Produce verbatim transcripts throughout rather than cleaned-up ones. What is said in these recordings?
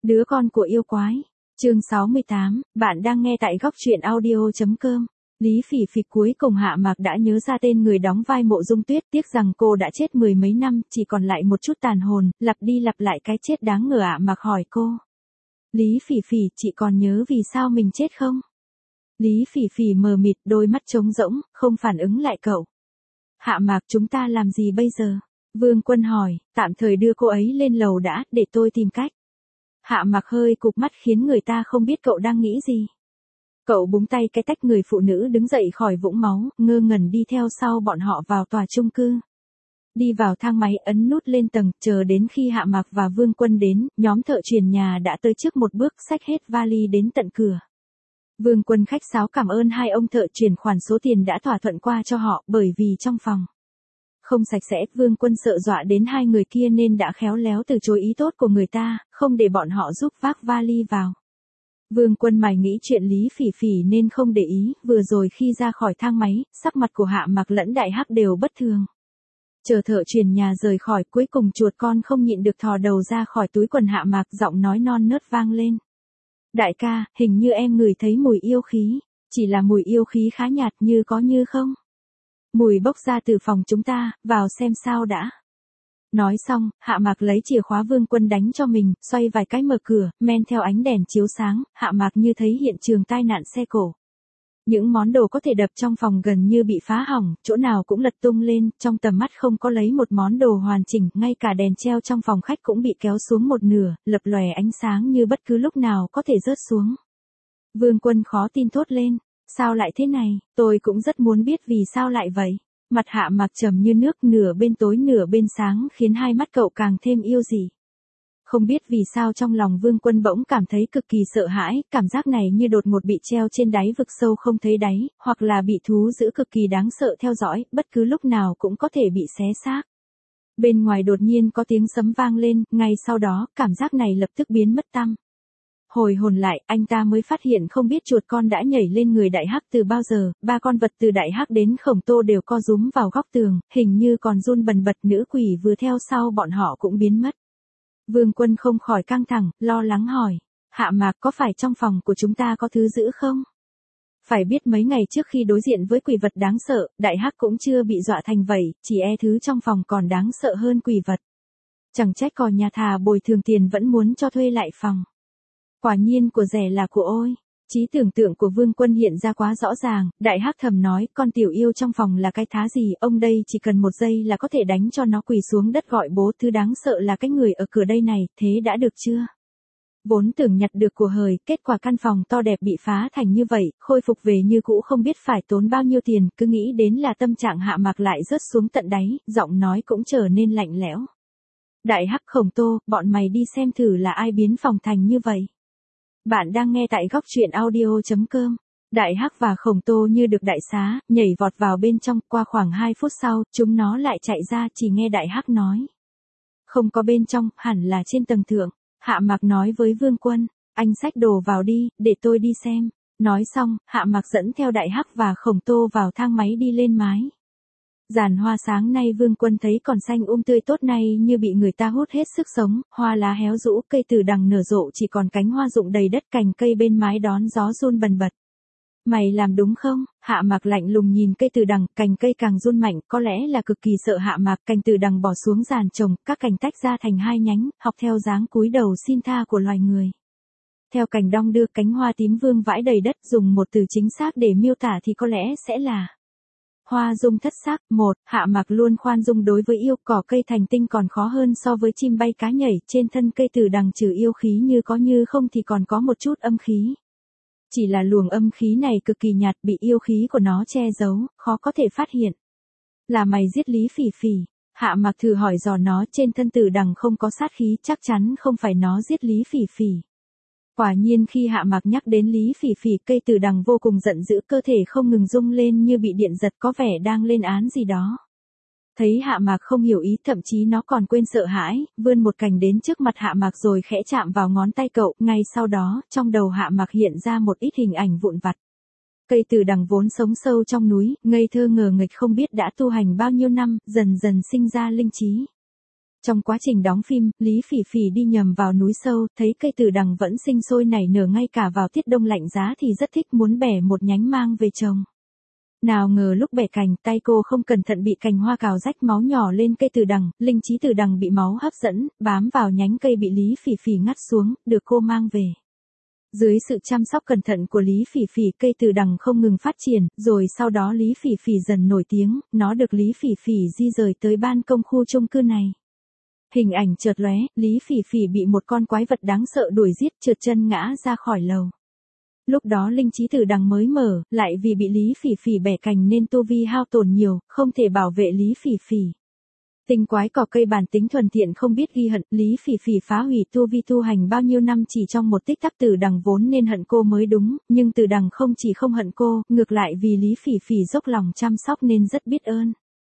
Đứa con của yêu quái. Chương sáu mươi tám, bạn đang nghe tại góc truyện audio chấm com. Lý Phỉ Phỉ cuối cùng Hạ Mạc đã nhớ ra tên người đóng vai Mộ Dung Tuyết, tiếc rằng cô đã chết mười mấy năm, chỉ còn lại một chút tàn hồn, lặp đi lặp lại cái chết đáng ngờ. Hạ Mạc hỏi cô. Lý Phỉ Phỉ, chị còn nhớ vì sao mình chết không? Lý Phỉ Phỉ mờ mịt, đôi mắt trống rỗng, không phản ứng lại cậu. Hạ Mạc, chúng ta làm gì bây giờ? Vương Quân hỏi, tạm thời đưa cô ấy lên lầu đã, để tôi tìm cách. Hạ Mạc hơi cụp mắt khiến người ta không biết cậu đang nghĩ gì. Cậu búng tay cái tách người phụ nữ đứng dậy khỏi vũng máu, ngơ ngẩn đi theo sau bọn họ vào tòa chung cư. Đi vào thang máy ấn nút lên tầng, chờ đến khi Hạ Mạc và Vương Quân đến, nhóm thợ truyền nhà đã tới trước một bước, xách hết vali đến tận cửa. Vương Quân khách sáo cảm ơn hai ông thợ chuyển khoản số tiền đã thỏa thuận qua cho họ, bởi vì trong phòng không sạch sẽ. Vương Quân sợ dọa đến hai người kia nên đã khéo léo từ chối ý tốt của người ta, không để bọn họ giúp vác vali vào. Vương Quân mải nghĩ chuyện Lý Phỉ Phỉ nên không để ý, vừa rồi khi ra khỏi thang máy, sắc mặt của Hạ Mạc lẫn Đại Hắc đều bất thường. Chờ thợ truyền nhà rời khỏi, cuối cùng chuột con không nhịn được thò đầu ra khỏi túi quần Hạ Mạc, giọng nói non nớt vang lên. Đại ca, hình như em ngửi thấy mùi yêu khí, chỉ là mùi yêu khí khá nhạt, như có như không. Mùi bốc ra từ phòng chúng ta, vào xem sao đã. Nói xong, Hạ Mạc lấy chìa khóa Vương Quân đánh cho mình, xoay vài cái mở cửa, men theo ánh đèn chiếu sáng, Hạ Mạc như thấy hiện trường tai nạn xe cổ. Những món đồ có thể đập trong phòng gần như bị phá hỏng, chỗ nào cũng lật tung lên, trong tầm mắt không có lấy một món đồ hoàn chỉnh, ngay cả đèn treo trong phòng khách cũng bị kéo xuống một nửa, lập lòe ánh sáng như bất cứ lúc nào có thể rớt xuống. Vương Quân khó tin thốt lên, sao lại thế này, tôi cũng rất muốn biết vì sao lại vậy. Mặt Hạ Mạc trầm như nước, nửa bên tối nửa bên sáng, khiến hai mắt cậu càng thêm yêu dị. Không biết vì sao trong lòng Vương Quân bỗng cảm thấy cực kỳ sợ hãi, cảm giác này như đột ngột bị treo trên đáy vực sâu không thấy đáy, hoặc là bị thú dữ cực kỳ đáng sợ theo dõi, bất cứ lúc nào cũng có thể bị xé xác. Bên ngoài đột nhiên có tiếng sấm vang lên, ngay sau đó, cảm giác này lập tức biến mất tăm. Hồi hồn lại, anh ta mới phát hiện không biết chuột con đã nhảy lên người Đại Hắc từ bao giờ, ba con vật từ Đại Hắc đến Khổng Tô đều co rúm vào góc tường, hình như còn run bần bật. Nữ quỷ vừa theo sau bọn họ cũng biến mất. Vương Quân không khỏi căng thẳng, lo lắng hỏi, Hạ Mạc, có phải trong phòng của chúng ta có thứ dữ không? Phải biết mấy ngày trước khi đối diện với quỷ vật đáng sợ, Đại Hắc cũng chưa bị dọa thành vậy, chỉ e thứ trong phòng còn đáng sợ hơn quỷ vật. Chẳng trách cò nhà thà bồi thường tiền vẫn muốn cho thuê lại phòng. Quả nhiên của rẻ là của ôi. Trí tưởng tượng của Vương Quân hiện ra quá rõ ràng, Đại Hắc thầm nói, con tiểu yêu trong phòng là cái thá gì, ông đây chỉ cần một giây là có thể đánh cho nó quỳ xuống đất gọi bố, thứ đáng sợ là cái người ở cửa đây này, thế đã được chưa? Vốn tưởng nhặt được của hời, kết quả căn phòng to đẹp bị phá thành như vậy, khôi phục về như cũ không biết phải tốn bao nhiêu tiền, cứ nghĩ đến là tâm trạng Hạ Mạc lại rớt xuống tận đáy, giọng nói cũng trở nên lạnh lẽo. Đại Hắc, Khổng Tô, bọn mày đi xem thử là ai biến phòng thành như vậy. Bạn đang nghe tại góc truyện audio chấm com. Đại Hắc và Khổng Tô như được đại xá, nhảy vọt vào bên trong, qua khoảng hai phút sau, chúng nó lại chạy ra, chỉ nghe Đại Hắc nói. Không có bên trong, hẳn là trên tầng thượng. Hạ Mạc nói với Vương Quân, anh xách đồ vào đi, để tôi đi xem. Nói xong, Hạ Mạc dẫn theo Đại Hắc và Khổng Tô vào thang máy đi lên mái. Giàn hoa sáng nay Vương Quân thấy còn xanh um tươi tốt này như bị người ta hút hết sức sống, hoa lá héo rũ, cây từ đằng nở rộ chỉ còn cánh hoa rụng đầy đất, cành cây bên mái đón gió run bần bật. Mày làm đúng không? Hạ Mạc lạnh lùng nhìn cây từ đằng, cành cây càng run mạnh, có lẽ là cực kỳ sợ Hạ Mạc, cành từ đằng bỏ xuống giàn trồng, các cành tách ra thành hai nhánh, học theo dáng cúi đầu xin tha của loài người. Theo cành đong đưa, cánh hoa tím vương vãi đầy đất, dùng một từ chính xác để miêu tả thì có lẽ sẽ là hoa dung thất sắc. Một, Hạ Mạc luôn khoan dung đối với yêu, cỏ cây thành tinh còn khó hơn so với chim bay cá nhảy, trên thân cây từ đằng trừ yêu khí như có như không thì còn có một chút âm khí. Chỉ là luồng âm khí này cực kỳ nhạt, bị yêu khí của nó che giấu, khó có thể phát hiện. Là mày giết Lý Phỉ Phỉ? Hạ Mạc thử hỏi dò nó, trên thân từ đằng không có sát khí, chắc chắn không phải nó giết Lý Phỉ Phỉ. Quả nhiên khi Hạ Mạc nhắc đến Lý Phỉ Phỉ, cây từ đằng vô cùng giận dữ, cơ thể không ngừng rung lên như bị điện giật, có vẻ đang lên án gì đó. Thấy Hạ Mạc không hiểu ý, thậm chí nó còn quên sợ hãi, vươn một cành đến trước mặt Hạ Mạc rồi khẽ chạm vào ngón tay cậu, ngay sau đó, trong đầu Hạ Mạc hiện ra một ít hình ảnh vụn vặt. Cây từ đằng vốn sống sâu trong núi, ngây thơ ngờ nghịch không biết đã tu hành bao nhiêu năm, dần dần sinh ra linh trí. Trong quá trình đóng phim, Lý Phỉ Phỉ đi nhầm vào núi sâu, thấy cây từ đằng vẫn sinh sôi nảy nở ngay cả vào tiết đông lạnh giá thì rất thích muốn bẻ một nhánh mang về trồng. Nào ngờ lúc bẻ cành, tay cô không cẩn thận bị cành hoa cào rách máu nhỏ lên cây từ đằng, linh trí từ đằng bị máu hấp dẫn, bám vào nhánh cây bị Lý Phỉ Phỉ ngắt xuống, được cô mang về. Dưới sự chăm sóc cẩn thận của Lý Phỉ Phỉ, cây từ đằng không ngừng phát triển, rồi sau đó Lý Phỉ Phỉ dần nổi tiếng, nó được Lý Phỉ Phỉ di rời tới ban công khu chung cư này. Hình ảnh chợt lóe, Lý Phỉ Phỉ bị một con quái vật đáng sợ đuổi giết, trượt chân ngã ra khỏi lầu. Lúc đó linh trí từ đằng mới mở, lại vì bị Lý Phỉ Phỉ bẻ cành nên tu vi hao tổn nhiều, không thể bảo vệ Lý Phỉ Phỉ. Tinh quái cỏ cây bản tính thuần thiện không biết ghi hận, Lý Phỉ Phỉ phá hủy tu vi tu hành bao nhiêu năm chỉ trong một tích tắc từ đằng vốn nên hận cô mới đúng, nhưng từ đằng không chỉ không hận cô, ngược lại vì Lý Phỉ Phỉ dốc lòng chăm sóc nên rất biết ơn.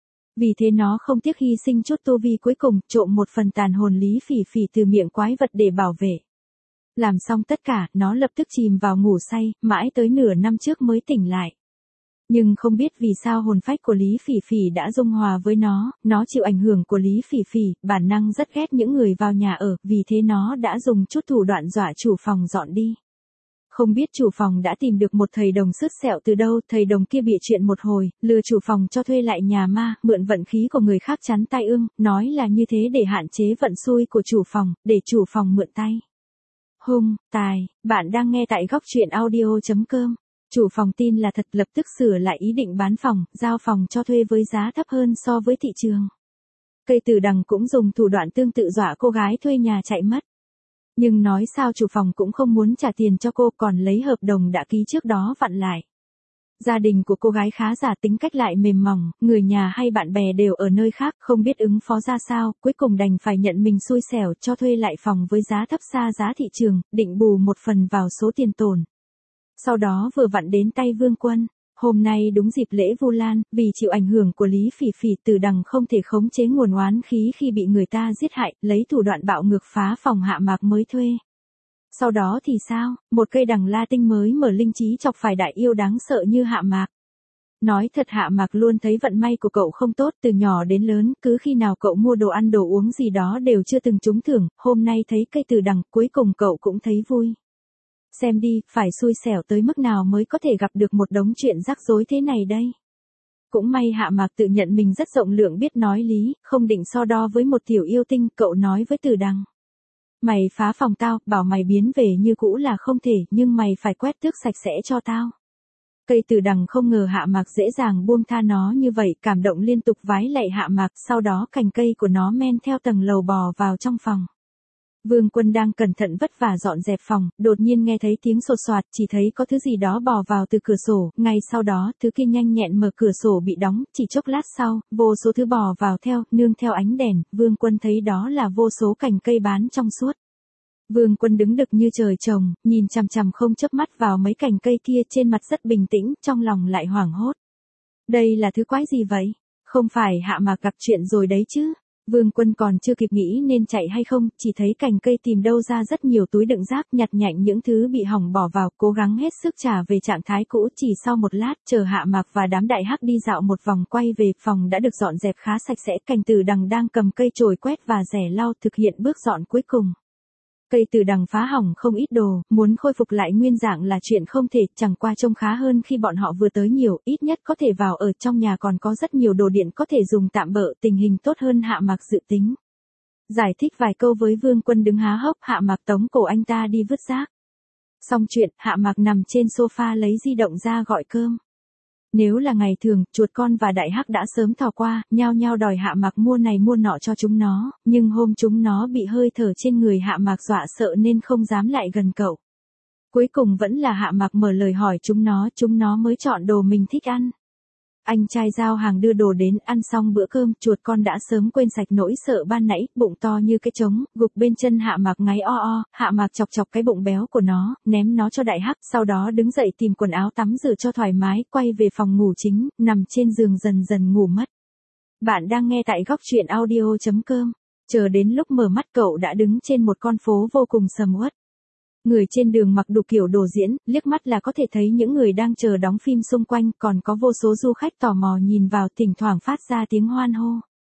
Vì thế nó không tiếc hy sinh chút tu vi cuối cùng, trộm một phần tàn hồn Lý Phỉ Phỉ từ miệng quái vật để bảo vệ. Làm xong tất cả, nó lập tức chìm vào ngủ say, mãi tới nửa năm trước mới tỉnh lại. Nhưng không biết vì sao hồn phách của Lý Phỉ Phỉ đã dung hòa với nó, nó chịu ảnh hưởng của Lý Phỉ Phỉ, bản năng rất ghét những người vào nhà ở, vì thế nó đã dùng chút thủ đoạn dọa chủ phòng dọn đi. Không biết chủ phòng đã tìm được một thầy đồng sứt sẹo từ đâu, thầy đồng kia bịa chuyện một hồi, lừa chủ phòng cho thuê lại nhà ma, mượn vận khí của người khác chắn tai ương, nói là như thế để hạn chế vận xui của chủ phòng, để chủ phòng mượn tay. Hung, tài, bạn đang nghe tại góc truyện audio chấm com. Chủ phòng tin là thật, lập tức sửa lại ý định bán phòng, giao phòng cho thuê với giá thấp hơn so với thị trường. Cây từ đằng cũng dùng thủ đoạn tương tự dọa cô gái thuê nhà chạy mất. Nhưng nói sao chủ phòng cũng không muốn trả tiền cho cô, còn lấy hợp đồng đã ký trước đó vặn lại. Gia đình của cô gái khá giả, tính cách lại mềm mỏng, người nhà hay bạn bè đều ở nơi khác, không biết ứng phó ra sao, cuối cùng đành phải nhận mình xui xẻo cho thuê lại phòng với giá thấp xa giá thị trường, định bù một phần vào số tiền tổn. Sau đó vừa vặn đến tay Vương Quân. Hôm nay đúng dịp lễ Vu Lan, vì chịu ảnh hưởng của Lý Phỉ Phỉ, từ đằng không thể khống chế nguồn oán khí khi bị người ta giết hại, lấy thủ đoạn bạo ngược phá phòng Hạ Mạc mới thuê. Sau đó thì sao, một cây đằng la tinh mới mở linh trí chọc phải đại yêu đáng sợ như Hạ Mạc. Nói thật Hạ Mạc luôn thấy vận may của cậu không tốt, từ nhỏ đến lớn, cứ khi nào cậu mua đồ ăn đồ uống gì đó đều chưa từng trúng thưởng, hôm nay thấy cây từ đằng, cuối cùng cậu cũng thấy vui. Xem đi, phải xui xẻo tới mức nào mới có thể gặp được một đống chuyện rắc rối thế này đây. Cũng may Hạ Mạc tự nhận mình rất rộng lượng biết nói lý, không định so đo với một tiểu yêu tinh, cậu nói với từ đằng. Mày phá phòng tao, bảo mày biến về như cũ là không thể, nhưng mày phải quét tước sạch sẽ cho tao. Cây từ đằng không ngờ Hạ Mạc dễ dàng buông tha nó như vậy, cảm động liên tục vái lạy Hạ Mạc, sau đó cành cây của nó men theo tầng lầu bò vào trong phòng. Vương Quân đang cẩn thận vất vả dọn dẹp phòng, đột nhiên nghe thấy tiếng sột soạt, chỉ thấy có thứ gì đó bò vào từ cửa sổ, ngay sau đó, thứ kia nhanh nhẹn mở cửa sổ bị đóng, chỉ chốc lát sau, vô số thứ bò vào theo, nương theo ánh đèn, Vương Quân thấy đó là vô số cành cây bán trong suốt. Vương Quân đứng đực như trời trồng, nhìn chằm chằm không chớp mắt vào mấy cành cây kia, trên mặt rất bình tĩnh, trong lòng lại hoảng hốt. Đây là thứ quái gì vậy? Không phải Hạ Mạc gặp chuyện rồi đấy chứ? Vương Quân còn chưa kịp nghĩ nên chạy hay không, chỉ thấy cành cây tìm đâu ra rất nhiều túi đựng rác, nhặt nhạnh những thứ bị hỏng bỏ vào, cố gắng hết sức trả về trạng thái cũ. Chỉ sau một lát, chờ Hạ Mạc và đám đại hắc đi dạo một vòng quay về, phòng đã được dọn dẹp khá sạch sẽ, cành từ đằng đang cầm cây chổi quét và rẻ lau thực hiện bước dọn cuối cùng. Cây từ đằng phá hỏng không ít đồ, muốn khôi phục lại nguyên dạng là chuyện không thể, chẳng qua trông khá hơn khi bọn họ vừa tới nhiều, ít nhất có thể vào ở trong nhà, còn có rất nhiều đồ điện có thể dùng tạm bợ, tình hình tốt hơn Hạ Mạc dự tính. Giải thích vài câu với Vương Quân đứng há hốc, Hạ Mạc tống cổ anh ta đi vứt rác. Xong chuyện, Hạ Mạc nằm trên sofa lấy di động ra gọi cơm. Nếu là ngày thường, chuột con và đại hắc đã sớm thò qua, nhao nhao đòi Hạ Mạc mua này mua nọ cho chúng nó, nhưng hôm chúng nó bị hơi thở trên người Hạ Mạc dọa sợ nên không dám lại gần cậu. Cuối cùng vẫn là Hạ Mạc mở lời hỏi chúng nó, chúng nó mới chọn đồ mình thích ăn. Anh trai giao hàng đưa đồ đến, ăn xong bữa cơm, chuột con đã sớm quên sạch nỗi sợ ban nãy, bụng to như cái trống, gục bên chân Hạ Mạc ngáy o o, Hạ Mạc chọc chọc cái bụng béo của nó, ném nó cho đại hắc, sau đó đứng dậy tìm quần áo tắm rửa cho thoải mái, quay về phòng ngủ chính, nằm trên giường dần dần ngủ mất. Bạn đang nghe tại góc truyện audio chấm com, chờ đến lúc mở mắt cậu đã đứng trên một con phố vô cùng sầm uất. Người trên đường mặc đủ kiểu đồ diễn, liếc mắt là có thể thấy những người đang chờ đóng phim xung quanh, còn có vô số du khách tò mò nhìn vào, thỉnh thoảng phát ra tiếng hoan hô.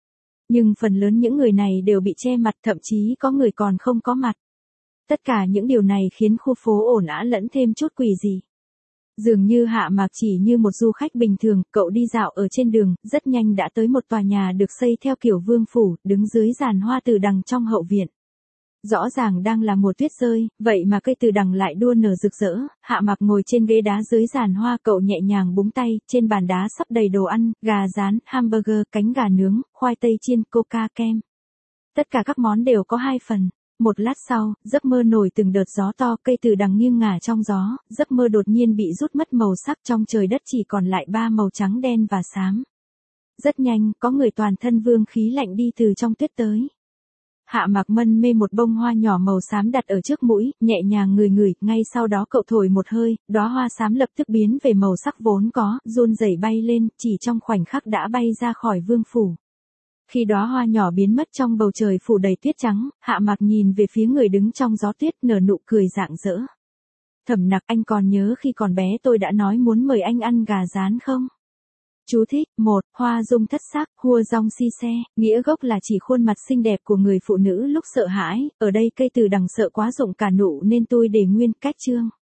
Nhưng phần lớn những người này đều bị che mặt, thậm chí có người còn không có mặt. Tất cả những điều này khiến khu phố ồn ào lẫn thêm chút quỷ dị. Dường như Hạ Mạc chỉ như một du khách bình thường, cậu đi dạo ở trên đường, rất nhanh đã tới một tòa nhà được xây theo kiểu vương phủ, đứng dưới giàn hoa từ đằng trong hậu viện. Rõ ràng đang là mùa tuyết rơi, vậy mà cây từ đằng lại đua nở rực rỡ. Hạ Mạc ngồi trên ghế đá dưới giàn hoa, cậu nhẹ nhàng búng tay, trên bàn đá sắp đầy đồ ăn, gà rán, hamburger, cánh gà nướng, khoai tây chiên, coca kem. Tất cả các món đều có hai phần. Một lát sau, giấc mơ nổi từng đợt gió to, cây từ đằng nghiêng ngả trong gió, giấc mơ đột nhiên bị rút mất màu sắc, trong trời đất chỉ còn lại ba màu trắng đen và xám. Rất nhanh, có người toàn thân vương khí lạnh đi từ trong tuyết tới. Hạ Mạc mân mê một bông hoa nhỏ màu xám đặt ở trước mũi, nhẹ nhàng ngửi ngửi, ngay sau đó cậu thổi một hơi, đóa hoa xám lập tức biến về màu sắc vốn có, run rẩy bay lên, chỉ trong khoảnh khắc đã bay ra khỏi vương phủ. Khi đóa hoa nhỏ biến mất trong bầu trời phủ đầy tuyết trắng, Hạ Mạc nhìn về phía người đứng trong gió tuyết, nở nụ cười rạng rỡ. Thẩm Nặc, anh còn nhớ khi còn bé tôi đã nói muốn mời anh ăn gà rán không? Chú thích, một, hoa dung thất sắc, hua rong si xe, nghĩa gốc là chỉ khuôn mặt xinh đẹp của người phụ nữ lúc sợ hãi, ở đây cây từ đằng sợ quá rộng cả nụ nên tôi để nguyên, cách chương.